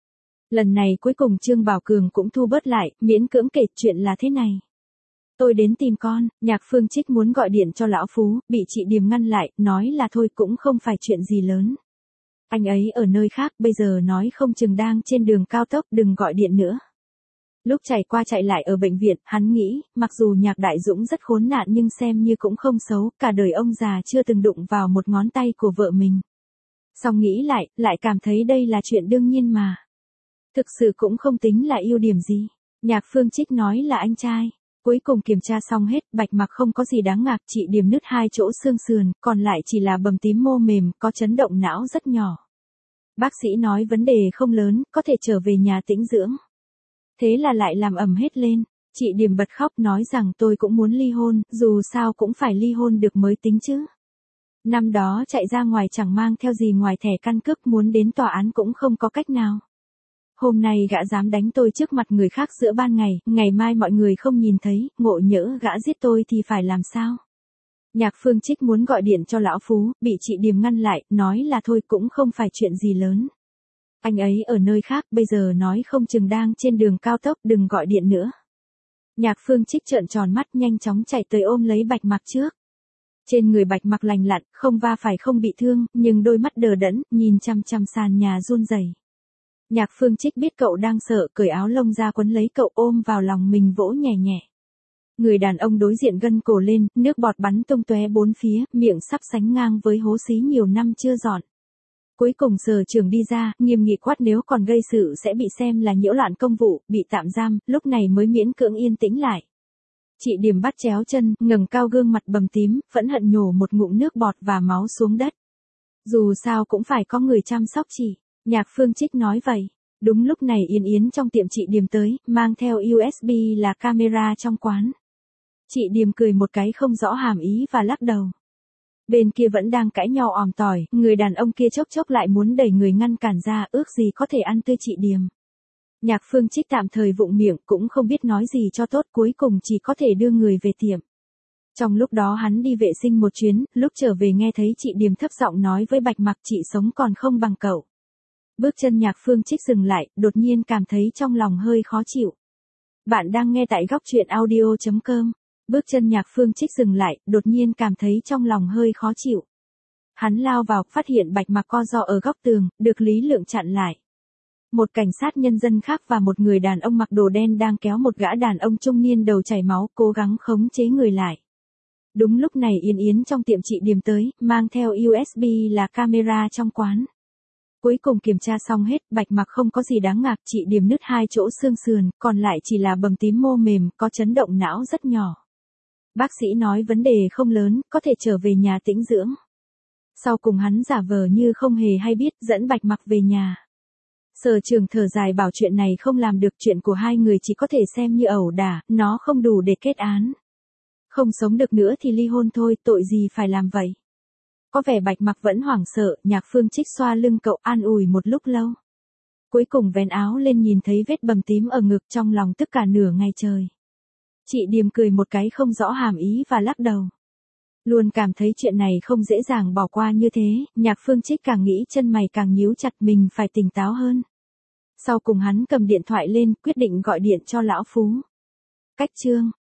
Lần này cuối cùng Trương Bảo Cường cũng thu bớt lại, miễn cưỡng kể chuyện là thế này. Tôi đến tìm con, Nhạc Phương Trích muốn gọi điện cho lão Phú, bị chị Điềm ngăn lại, nói là thôi cũng không phải chuyện gì lớn. Anh ấy ở nơi khác, bây giờ nói không chừng đang trên đường cao tốc, đừng gọi điện nữa. Lúc chạy qua chạy lại ở bệnh viện, hắn nghĩ, mặc dù Nhạc Đại Dũng rất khốn nạn nhưng xem như cũng không xấu, cả đời ông già chưa từng đụng vào một ngón tay của vợ mình. Xong nghĩ lại cảm thấy đây là chuyện đương nhiên mà. Thực sự cũng không tính là ưu điểm gì. Nhạc Phương Trích nói là anh trai. Cuối cùng kiểm tra xong hết, Bạch Mặc không có gì đáng ngạc, chị Điềm nứt 2 chỗ xương sườn, còn lại chỉ là bầm tím mô mềm, có chấn động não rất nhỏ. Bác sĩ nói vấn đề không lớn, có thể trở về nhà tĩnh dưỡng. Thế là lại làm ầm hết lên. Chị Điềm bật khóc nói rằng tôi cũng muốn ly hôn, dù sao cũng phải ly hôn được mới tính chứ. Năm đó chạy ra ngoài chẳng mang theo gì ngoài thẻ căn cước, muốn đến tòa án cũng không có cách nào. Hôm nay gã dám đánh tôi trước mặt người khác giữa ban ngày, ngày mai mọi người không nhìn thấy, ngộ nhỡ gã giết tôi thì phải làm sao? Nhạc Phương Trích muốn gọi điện cho lão Phú, bị chị Điềm ngăn lại, nói là thôi cũng không phải chuyện gì lớn. Anh ấy ở nơi khác, bây giờ nói không chừng đang trên đường cao tốc, đừng gọi điện nữa. Nhạc Phương Trích trợn tròn mắt nhanh chóng chạy tới ôm lấy Bạch Mặc trước. Trên người Bạch Mặc lành lặn, không va phải không bị thương, nhưng đôi mắt đờ đẫn, nhìn chăm chăm sàn nhà run rẩy. Nhạc Phương Trích biết cậu đang sợ, cởi áo lông ra quấn lấy cậu ôm vào lòng mình vỗ nhẹ nhẹ. Người đàn ông đối diện gân cổ lên, nước bọt bắn tung tóe bốn phía, miệng sắp sánh ngang với hố xí nhiều năm chưa dọn. Cuối cùng Sở trưởng đi ra, nghiêm nghị quát nếu còn gây sự sẽ bị xem là nhiễu loạn công vụ, bị tạm giam, lúc này mới miễn cưỡng yên tĩnh lại. Chị Điềm bắt chéo chân, ngẩng cao gương mặt bầm tím, phẫn hận nhổ một ngụm nước bọt và máu xuống đất. Dù sao cũng phải có người chăm sóc chị. Nhạc Phương Trích nói vậy. Đúng lúc này Yên Yến trong tiệm chị Điềm tới, mang theo USB là camera trong quán. Chị Điềm cười một cái không rõ hàm ý và lắc đầu. Bên kia vẫn đang cãi nhau òm tỏi, người đàn ông kia chốc chốc lại muốn đẩy người ngăn cản ra, ước gì có thể ăn tươi chị Điềm. Nhạc Phương Trích tạm thời vụng miệng, cũng không biết nói gì cho tốt, cuối cùng chỉ có thể đưa người về tiệm. Trong lúc đó hắn đi vệ sinh một chuyến, lúc trở về nghe thấy chị Điềm thấp giọng nói với Bạch Mặc chị sống còn không bằng cậu. Bước chân Nhạc Phương Trích dừng lại, đột nhiên cảm thấy trong lòng hơi khó chịu. Bạn đang nghe tại góc truyện audio.com. Bước chân Nhạc Phương Trích dừng lại, đột nhiên cảm thấy trong lòng hơi khó chịu. Hắn lao vào, phát hiện Bạch Mặc co ro ở góc tường, được Lý Lượng chặn lại. Một cảnh sát nhân dân khác và một người đàn ông mặc đồ đen đang kéo một gã đàn ông trung niên đầu chảy máu, cố gắng khống chế người lại. Đúng lúc này Yên Yến trong tiệm chị Điềm tới, mang theo USB là camera trong quán. Cuối cùng kiểm tra xong hết, Bạch Mặc không có gì đáng ngạc, chị Điềm nứt 2 chỗ xương sườn, còn lại chỉ là bầm tím mô mềm, có chấn động não rất nhỏ. Bác sĩ nói vấn đề không lớn, có thể trở về nhà tĩnh dưỡng. Sau cùng hắn giả vờ như không hề hay biết, dẫn Bạch Mặc về nhà. Sở trưởng thở dài bảo chuyện này không làm được, chuyện của hai người chỉ có thể xem như ẩu đả, nó không đủ để kết án. Không sống được nữa thì ly hôn thôi, tội gì phải làm vậy. Có vẻ Bạch Mặc vẫn hoảng sợ, Nhạc Phương Trích xoa lưng cậu an ủi một lúc lâu. Cuối cùng vén áo lên nhìn thấy vết bầm tím ở ngực, trong lòng tức cả nửa ngày trời. Chị Điềm cười một cái không rõ hàm ý và lắc đầu. Luôn cảm thấy chuyện này không dễ dàng bỏ qua như thế, Nhạc Phương Trích càng nghĩ chân mày càng nhíu chặt, mình phải tỉnh táo hơn. Sau cùng hắn cầm điện thoại lên, quyết định gọi điện cho lão Phú. Cách chương